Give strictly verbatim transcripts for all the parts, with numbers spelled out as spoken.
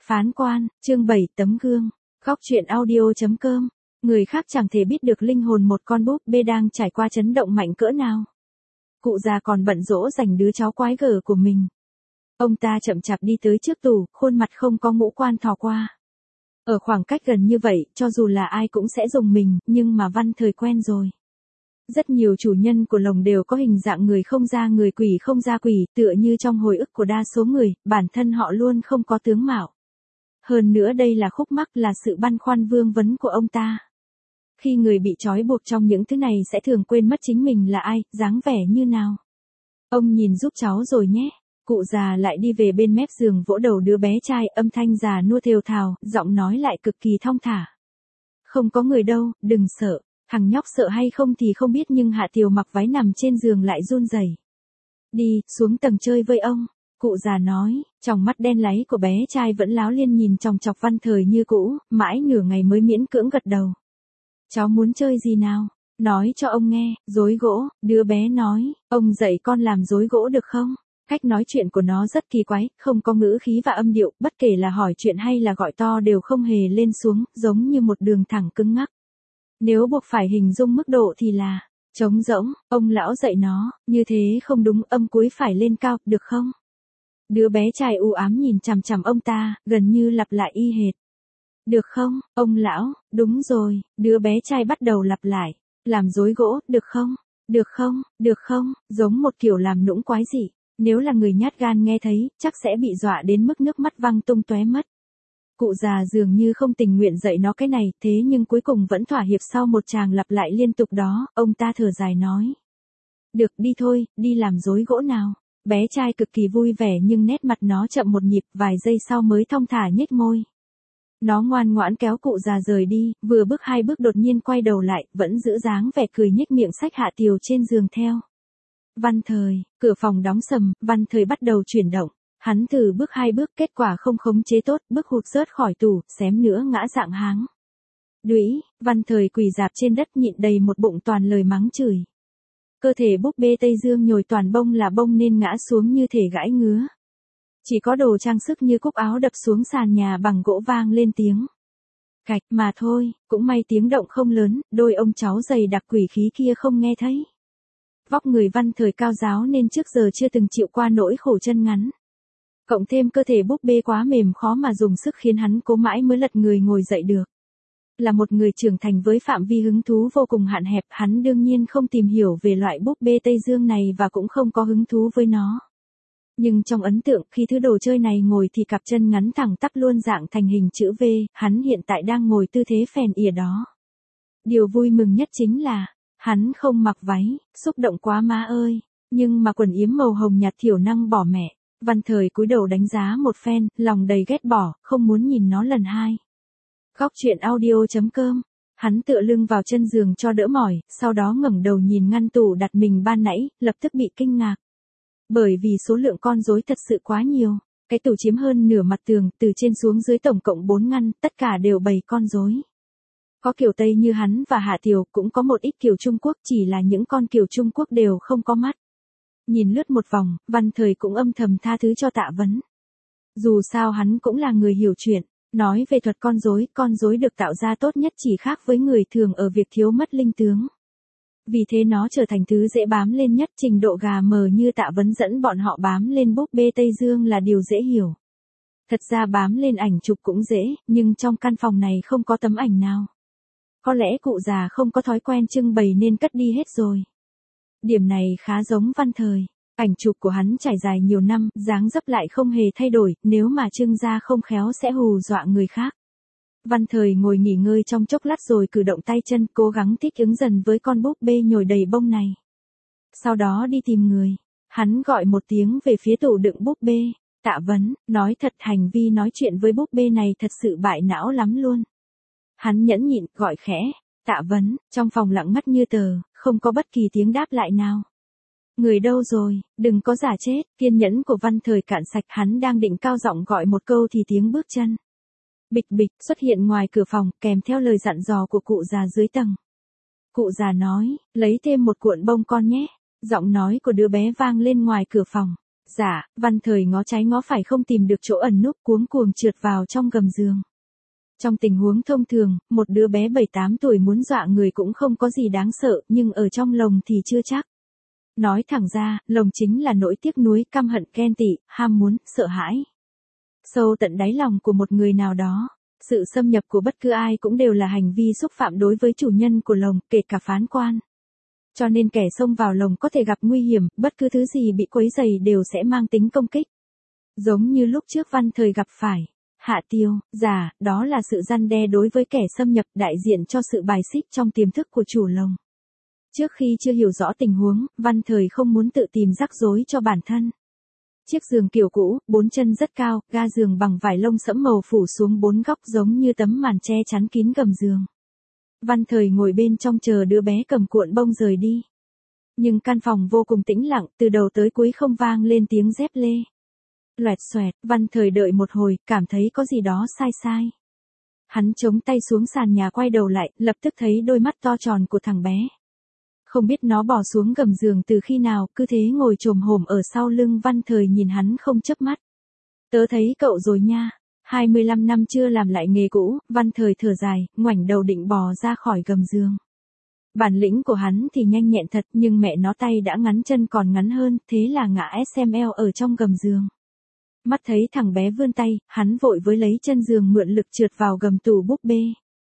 Phán quan, chương bảy tấm gương. Góc truyện audio chấm com. Người khác chẳng thể biết được linh hồn một con búp bê đang trải qua chấn động mạnh cỡ nào. Cụ già còn bận rỗ dành đứa cháu quái gở của mình. Ông ta chậm chạp đi tới trước tủ, khuôn mặt không có ngũ quan thò qua. Ở khoảng cách gần như vậy, cho dù là ai cũng sẽ dùng mình, nhưng mà Văn Thời quen rồi. Rất nhiều chủ nhân của lồng đều có hình dạng người không ra người, quỷ không ra quỷ, tựa như trong hồi ức của đa số người, bản thân họ luôn không có tướng mạo. Hơn nữa đây là khúc mắc, là sự băn khoăn vương vấn của ông ta. Khi người bị trói buộc trong những thứ này sẽ thường quên mất chính mình là ai, dáng vẻ như nào. Ông nhìn giúp cháu rồi nhé. Cụ già lại đi về bên mép giường vỗ đầu đứa bé trai, âm thanh già nua thều thào, giọng nói lại cực kỳ thong thả. Không có người đâu, đừng sợ. Thằng nhóc sợ hay không thì không biết, nhưng Hạ Tiều mặc váy nằm trên giường lại run rẩy. Đi, xuống tầng chơi với ông. Cụ già nói, trong mắt đen láy của bé trai vẫn láo liên nhìn chòng chọc Văn Thời như cũ, mãi nửa ngày mới miễn cưỡng gật đầu. Cháu muốn chơi gì nào? Nói cho ông nghe. Rối gỗ. Đứa bé nói, ông dạy con làm rối gỗ được không? Cách nói chuyện của nó rất kỳ quái, không có ngữ khí và âm điệu, bất kể là hỏi chuyện hay là gọi to đều không hề lên xuống, giống như một đường thẳng cứng ngắc. Nếu buộc phải hình dung mức độ thì là trống rỗng. Ông lão dạy nó, như thế không đúng, âm cuối phải lên cao, được không? Đứa bé trai u ám nhìn chằm chằm ông ta, gần như lặp lại y hệt. Được không, ông lão? Đúng rồi. Đứa bé trai bắt đầu lặp lại. Làm rối gỗ, được không? Được không? Được không? Giống một kiểu làm nũng quái dị. Nếu là người nhát gan nghe thấy, chắc sẽ bị dọa đến mức nước mắt văng tung tóe mất. Cụ già dường như không tình nguyện dạy nó cái này, thế nhưng cuối cùng vẫn thỏa hiệp. Sau một tràng lặp lại liên tục đó, ông ta thở dài nói. Được, đi thôi, đi làm rối gỗ nào. Bé trai cực kỳ vui vẻ nhưng nét mặt nó chậm một nhịp, vài giây sau mới thong thả nhếch môi. Nó ngoan ngoãn kéo cụ già rời đi, vừa bước hai bước đột nhiên quay đầu lại, vẫn giữ dáng vẻ cười nhếch miệng xách Hạ Tiều trên giường theo. Văn Thời, cửa phòng đóng sầm, Văn Thời bắt đầu chuyển động. Hắn thử bước hai bước, kết quả không khống chế tốt, bước hụt rớt khỏi tủ, xém nữa ngã rạng háng. Đũy, Văn Thời quỳ rạp trên đất nhịn đầy một bụng toàn lời mắng chửi. Cơ thể búp bê Tây Dương nhồi toàn bông là bông nên ngã xuống như thể gãi ngứa. Chỉ có đồ trang sức như cúc áo đập xuống sàn nhà bằng gỗ vang lên tiếng cạch mà thôi, cũng may tiếng động không lớn, đôi ông cháu dày đặc quỷ khí kia không nghe thấy. Vóc người Văn Thời cao ráo nên trước giờ chưa từng chịu qua nỗi khổ chân ngắn. Cộng thêm cơ thể búp bê quá mềm khó mà dùng sức khiến hắn cố mãi mới lật người ngồi dậy được. Là một người trưởng thành với phạm vi hứng thú vô cùng hạn hẹp, hắn đương nhiên không tìm hiểu về loại búp bê Tây Dương này và cũng không có hứng thú với nó. Nhưng trong ấn tượng, khi thứ đồ chơi này ngồi thì cặp chân ngắn thẳng tắp luôn dạng thành hình chữ V, hắn hiện tại đang ngồi tư thế phèn ỉa đó. Điều vui mừng nhất chính là, hắn không mặc váy, xúc động quá má ơi, nhưng mà quần yếm màu hồng nhạt thiểu năng bỏ mẹ. Văn Thời cúi đầu đánh giá một phen, lòng đầy ghét bỏ, không muốn nhìn nó lần hai. Góc truyện audio chấm com. Hắn tựa lưng vào chân giường cho đỡ mỏi, sau đó ngẩng đầu nhìn ngăn tủ đặt mình ban nãy, lập tức bị kinh ngạc. Bởi vì số lượng con rối thật sự quá nhiều, cái tủ chiếm hơn nửa mặt tường, từ trên xuống dưới tổng cộng bốn ngăn, tất cả đều bày con rối. Có kiểu Tây như hắn và Hạ Tiều, cũng có một ít kiểu Trung Quốc, chỉ là những con kiểu Trung Quốc đều không có mắt. Nhìn lướt một vòng, Văn Thời cũng âm thầm tha thứ cho Tạ Vấn. Dù sao hắn cũng là người hiểu chuyện, nói về thuật con rối, con rối được tạo ra tốt nhất chỉ khác với người thường ở việc thiếu mất linh tướng. Vì thế nó trở thành thứ dễ bám lên nhất, trình độ gà mờ như Tạ Vấn dẫn bọn họ bám lên búp bê Tây Dương là điều dễ hiểu. Thật ra bám lên ảnh chụp cũng dễ, nhưng trong căn phòng này không có tấm ảnh nào. Có lẽ cụ già không có thói quen trưng bày nên cất đi hết rồi. Điểm này khá giống Văn Thời. Ảnh chụp của hắn trải dài nhiều năm, dáng dấp lại không hề thay đổi, nếu mà trưng ra không khéo sẽ hù dọa người khác. Văn Thời ngồi nghỉ ngơi trong chốc lát rồi cử động tay chân, cố gắng thích ứng dần với con búp bê nhồi đầy bông này. Sau đó đi tìm người. Hắn gọi một tiếng về phía tủ đựng búp bê. Tạ Vấn, nói thật hành vi nói chuyện với búp bê này thật sự bại não lắm luôn. Hắn nhẫn nhịn, gọi khẽ. Tạ Vấn, trong phòng lặng ngắt như tờ, không có bất kỳ tiếng đáp lại nào. Người đâu rồi, đừng có giả chết. Kiên nhẫn của Văn Thời cạn sạch, hắn đang định cao giọng gọi một câu thì tiếng bước chân bịch bịch xuất hiện ngoài cửa phòng, kèm theo lời dặn dò của cụ già dưới tầng. Cụ già nói, lấy thêm một cuộn bông con nhé. Giọng nói của đứa bé vang lên ngoài cửa phòng. Dạ, Văn Thời ngó trái ngó phải không tìm được chỗ ẩn núp, cuống cuồng trượt vào trong gầm giường. Trong tình huống thông thường, một đứa bé bảy tám tuổi muốn dọa người cũng không có gì đáng sợ, nhưng ở trong lồng thì chưa chắc. Nói thẳng ra, lồng chính là nỗi tiếc nuối, căm hận, ghen tị, ham muốn, sợ hãi. Sâu tận đáy lòng của một người nào đó, sự xâm nhập của bất cứ ai cũng đều là hành vi xúc phạm đối với chủ nhân của lồng, kể cả phán quan. Cho nên kẻ xông vào lồng có thể gặp nguy hiểm, bất cứ thứ gì bị quấy rầy đều sẽ mang tính công kích. Giống như lúc trước Văn Thời gặp phải Hạ Tiêu, giả, đó là sự răn đe đối với kẻ xâm nhập, đại diện cho sự bài xích trong tiềm thức của chủ lồng. Trước khi chưa hiểu rõ tình huống, Văn Thời không muốn tự tìm rắc rối cho bản thân. Chiếc giường kiểu cũ, bốn chân rất cao, ga giường bằng vải lông sẫm màu phủ xuống bốn góc giống như tấm màn che chắn kín gầm giường. Văn Thời ngồi bên trong chờ đứa bé cầm cuộn bông rời đi. Nhưng căn phòng vô cùng tĩnh lặng, từ đầu tới cuối không vang lên tiếng dép lê. Loẹt xoẹt, Văn Thời đợi một hồi, cảm thấy có gì đó sai sai. Hắn chống tay xuống sàn nhà quay đầu lại, lập tức thấy đôi mắt to tròn của thằng bé. Không biết nó bỏ xuống gầm giường từ khi nào, cứ thế ngồi chồm hổm ở sau lưng Văn Thời nhìn hắn không chớp mắt. Tớ thấy cậu rồi nha. hai mươi lăm năm chưa làm lại nghề cũ, Văn Thời thở dài, ngoảnh đầu định bò ra khỏi gầm giường. Bản lĩnh của hắn thì nhanh nhẹn thật, nhưng mẹ nó tay đã ngắn chân còn ngắn hơn, thế là ngã ét em lờ ở trong gầm giường. Mắt thấy thằng bé vươn tay, hắn vội với lấy chân giường mượn lực trượt vào gầm tủ búp bê.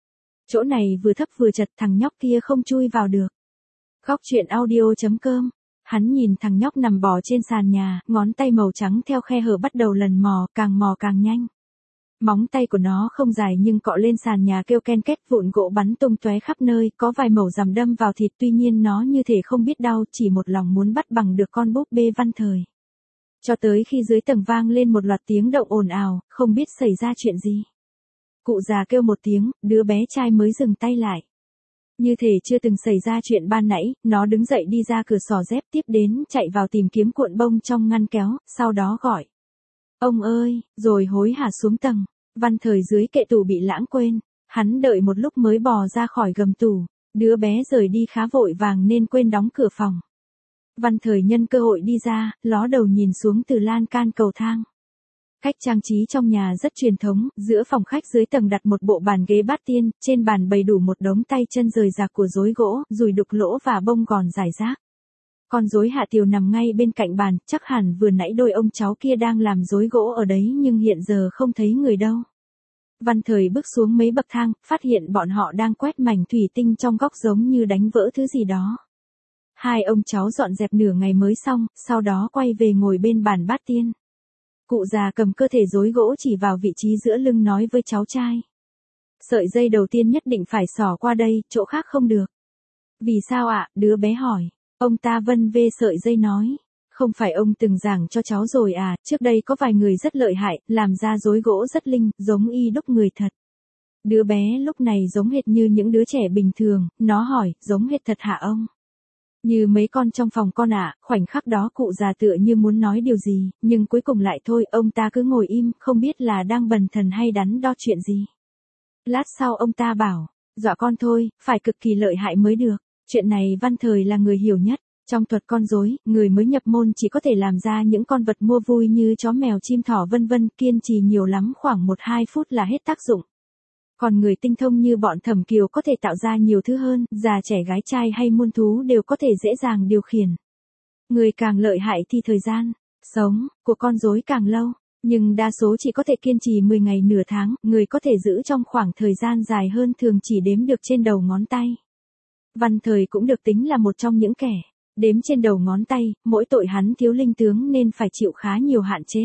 Chỗ này vừa thấp vừa chật, thằng nhóc kia không chui vào được. Góc truyện audio chấm com. Hắn nhìn thằng nhóc nằm bò trên sàn nhà, ngón tay màu trắng theo khe hở bắt đầu lần mò, càng mò càng nhanh. Móng tay của nó không dài nhưng cọ lên sàn nhà kêu ken két, vụn gỗ bắn tung tóe khắp nơi, có vài mẩu rằm đâm vào thịt, tuy nhiên nó như thể không biết đau, chỉ một lòng muốn bắt bằng được con búp bê Văn Thời. Cho tới khi dưới tầng vang lên một loạt tiếng động ồn ào, không biết xảy ra chuyện gì. Cụ già kêu một tiếng, đứa bé trai mới dừng tay lại. Như thể chưa từng xảy ra chuyện ban nãy, nó đứng dậy đi ra cửa xỏ dép, tiếp đến chạy vào tìm kiếm cuộn bông trong ngăn kéo, sau đó gọi. Ông ơi, rồi hối hả xuống tầng. Văn Thời dưới kệ tủ bị lãng quên. Hắn đợi một lúc mới bò ra khỏi gầm tủ. Đứa bé rời đi khá vội vàng nên quên đóng cửa phòng. Văn Thời nhân cơ hội đi ra, ló đầu nhìn xuống từ lan can cầu thang. Cách trang trí trong nhà rất truyền thống, giữa phòng khách dưới tầng đặt một bộ bàn ghế bát tiên, trên bàn bày đủ một đống tay chân rời rạc của rối gỗ, dùi đục lỗ và bông gòn rải rác. Con rối Hạ Tiều nằm ngay bên cạnh bàn, chắc hẳn vừa nãy đôi ông cháu kia đang làm rối gỗ ở đấy nhưng hiện giờ không thấy người đâu. Văn Thời bước xuống mấy bậc thang, phát hiện bọn họ đang quét mảnh thủy tinh trong góc giống như đánh vỡ thứ gì đó. Hai ông cháu dọn dẹp nửa ngày mới xong, sau đó quay về ngồi bên bàn bát tiên. Cụ già cầm cơ thể rối gỗ chỉ vào vị trí giữa lưng nói với cháu trai. Sợi dây đầu tiên nhất định phải xỏ qua đây, chỗ khác không được. Vì sao ạ? Đứa bé hỏi. Ông ta vân vê sợi dây nói. Không phải ông từng giảng cho cháu rồi à, trước đây có vài người rất lợi hại, làm ra rối gỗ rất linh, giống y đúc người thật. Đứa bé lúc này giống hệt như những đứa trẻ bình thường, nó hỏi, giống hệt thật hả ông? Như mấy con trong phòng con ạ, à, khoảnh khắc đó cụ già tựa như muốn nói điều gì, nhưng cuối cùng lại thôi, ông ta cứ ngồi im, không biết là đang bần thần hay đắn đo chuyện gì. Lát sau ông ta bảo, dọa con thôi, phải cực kỳ lợi hại mới được, chuyện này Văn Thời là người hiểu nhất. Trong thuật con rối, người mới nhập môn chỉ có thể làm ra những con vật mua vui như chó mèo chim thỏ vân vân, kiên trì nhiều lắm khoảng một hai phút là hết tác dụng. Còn người tinh thông như bọn Thẩm Kiều có thể tạo ra nhiều thứ hơn, già trẻ gái trai hay muôn thú đều có thể dễ dàng điều khiển. Người càng lợi hại thì thời gian sống của con rối càng lâu, nhưng đa số chỉ có thể kiên trì mười ngày nửa tháng, người có thể giữ trong khoảng thời gian dài hơn thường chỉ đếm được trên đầu ngón tay. Văn Thời cũng được tính là một trong những kẻ đếm trên đầu ngón tay, mỗi tội hắn thiếu linh tướng nên phải chịu khá nhiều hạn chế.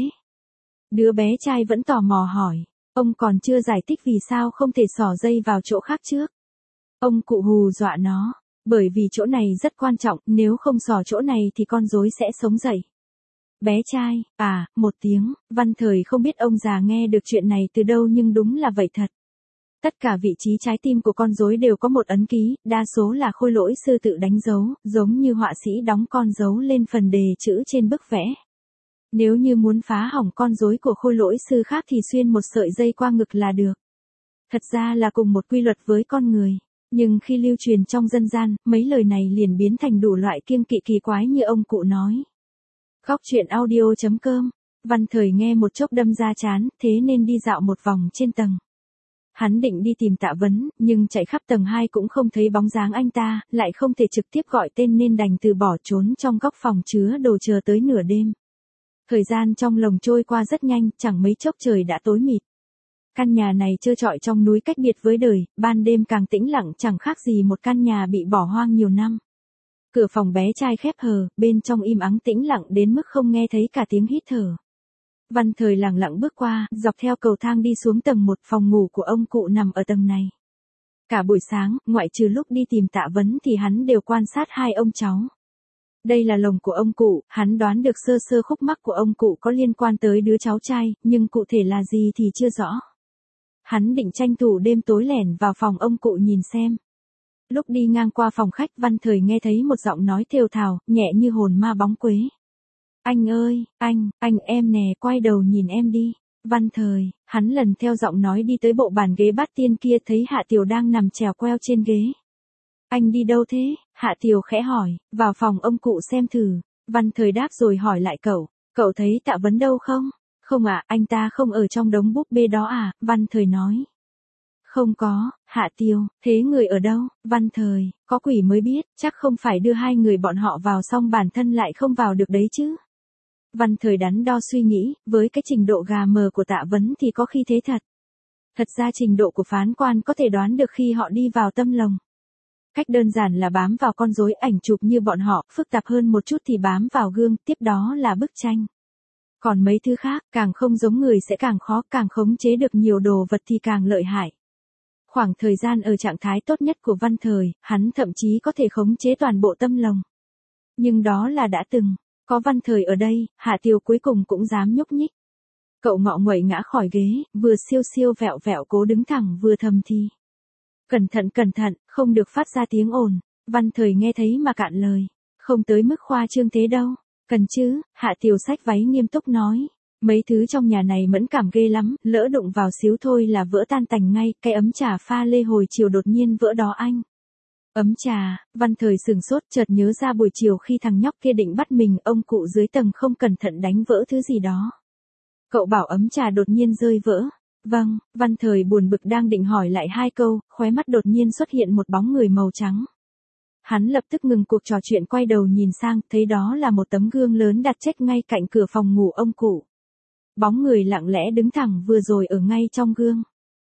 Đứa bé trai vẫn tò mò hỏi, ông còn chưa giải thích vì sao không thể xỏ dây vào chỗ khác trước. Ông cụ hù dọa nó, bởi vì chỗ này rất quan trọng, nếu không xỏ chỗ này thì con rối sẽ sống dậy. Bé trai, à, một tiếng, Văn Thời không biết ông già nghe được chuyện này từ đâu nhưng đúng là vậy thật. Tất cả vị trí trái tim của con rối đều có một ấn ký, đa số là khôi lỗi sư tự đánh dấu, giống như họa sĩ đóng con dấu lên phần đề chữ trên bức vẽ. Nếu như muốn phá hỏng con rối của khôi lỗi sư khác thì xuyên một sợi dây qua ngực là được. Thật ra là cùng một quy luật với con người, nhưng khi lưu truyền trong dân gian, mấy lời này liền biến thành đủ loại kiêng kỵ kỳ quái như ông cụ nói. Khóc chuyện audio.com. Văn Thời nghe một chốc đâm ra chán, thế nên đi dạo một vòng trên tầng. Hắn định đi tìm Tạ Vấn, nhưng chạy khắp tầng hai cũng không thấy bóng dáng anh ta, lại không thể trực tiếp gọi tên nên đành từ bỏ trốn trong góc phòng chứa đồ chờ tới nửa đêm. Thời gian trong lồng trôi qua rất nhanh, chẳng mấy chốc trời đã tối mịt. Căn nhà này trơ trọi trong núi cách biệt với đời, ban đêm càng tĩnh lặng chẳng khác gì một căn nhà bị bỏ hoang nhiều năm. Cửa phòng bé trai khép hờ, bên trong im ắng tĩnh lặng đến mức không nghe thấy cả tiếng hít thở. Văn Thời lặng lặng bước qua, dọc theo cầu thang đi xuống tầng một, phòng ngủ của ông cụ nằm ở tầng này. Cả buổi sáng, ngoại trừ lúc đi tìm Tạ Vấn thì hắn đều quan sát hai ông cháu. Đây là lồng của ông cụ, hắn đoán được sơ sơ khúc mắc của ông cụ có liên quan tới đứa cháu trai, nhưng cụ thể là gì thì chưa rõ. Hắn định tranh thủ đêm tối lẻn vào phòng ông cụ nhìn xem. Lúc đi ngang qua phòng khách, Văn Thời nghe thấy một giọng nói thều thào, nhẹ như hồn ma bóng quế. Anh ơi, anh, anh em nè, quay đầu nhìn em đi. Văn Thời, hắn lần theo giọng nói đi tới bộ bàn ghế bát tiên kia, thấy Hạ Tiều đang nằm chèo queo trên ghế. Anh đi đâu thế? Hạ Tiều khẽ hỏi. Vào phòng ông cụ xem thử. Văn Thời đáp rồi hỏi lại cậu. Cậu thấy Tạ Vấn đâu không? Không ạ, à, anh ta không ở trong đống búp bê đó à? Văn Thời nói. Không có. Hạ Tiều, thế người ở đâu? Văn Thời, có quỷ mới biết, chắc không phải đưa hai người bọn họ vào xong bản thân lại không vào được đấy chứ. Văn Thời đắn đo suy nghĩ, với cái trình độ gà mờ của Tạ Vấn thì có khi thế thật. Thật ra trình độ của phán quan có thể đoán được khi họ đi vào tâm lồng. Cách đơn giản là bám vào con rối ảnh chụp như bọn họ, phức tạp hơn một chút thì bám vào gương, tiếp đó là bức tranh. Còn mấy thứ khác, càng không giống người sẽ càng khó, càng khống chế được nhiều đồ vật thì càng lợi hại. Khoảng thời gian ở trạng thái tốt nhất của Văn Thời, hắn thậm chí có thể khống chế toàn bộ tâm lồng. Nhưng đó là đã từng. Có Văn Thời ở đây, Hạ Tiều cuối cùng cũng dám nhúc nhích. Cậu ngọ nguậy ngã khỏi ghế, vừa siêu siêu vẹo vẹo cố đứng thẳng vừa thầm thì. Cẩn thận cẩn thận, không được phát ra tiếng ồn. Văn Thời nghe thấy mà cạn lời. Không tới mức khoa trương thế đâu. Cần chứ, Hạ Tiều xách váy nghiêm túc nói. Mấy thứ trong nhà này mẫn cảm ghê lắm, lỡ đụng vào xíu thôi là vỡ tan tành ngay, cái ấm trà pha lê hồi chiều đột nhiên vỡ đó anh. Ấm trà, Văn Thời sừng sốt chợt nhớ ra buổi chiều khi thằng nhóc kia định bắt mình, ông cụ dưới tầng không cẩn thận đánh vỡ thứ gì đó. Cậu bảo ấm trà đột nhiên rơi vỡ. Vâng, Văn Thời buồn bực đang định hỏi lại hai câu, khóe mắt đột nhiên xuất hiện một bóng người màu trắng. Hắn lập tức ngừng cuộc trò chuyện quay đầu nhìn sang, thấy đó là một tấm gương lớn đặt chếch ngay cạnh cửa phòng ngủ ông cụ. Bóng người lặng lẽ đứng thẳng vừa rồi ở ngay trong gương.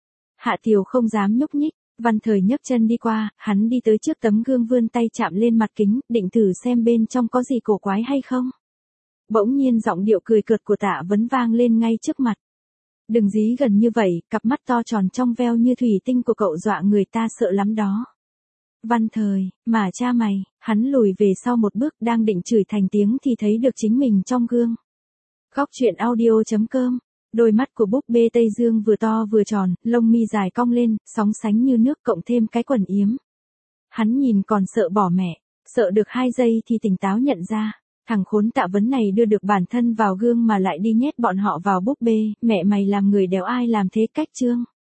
Hạ Tiều không dám nhúc nhích. Văn Thời nhấc chân đi qua, hắn đi tới trước tấm gương vươn tay chạm lên mặt kính, định thử xem bên trong có gì cổ quái hay không. Bỗng nhiên giọng điệu cười cợt của Tạ Vấn vang lên ngay trước mặt. Đừng dí gần như vậy, cặp mắt to tròn trong veo như thủy tinh của cậu dọa người ta sợ lắm đó. Văn Thời, mà cha mày, hắn lùi về sau một bước đang định chửi thành tiếng thì thấy được chính mình trong gương. Khóc chuyện audio.com. Đôi mắt của búp bê Tây Dương vừa to vừa tròn, lông mi dài cong lên, sóng sánh như nước cộng thêm cái quần yếm. Hắn nhìn còn sợ bỏ mẹ, sợ được hai giây thì tỉnh táo nhận ra, thằng khốn Tạ Vấn này đưa được bản thân vào gương mà lại đi nhét bọn họ vào búp bê, mẹ mày làm người đéo ai làm thế cách trương.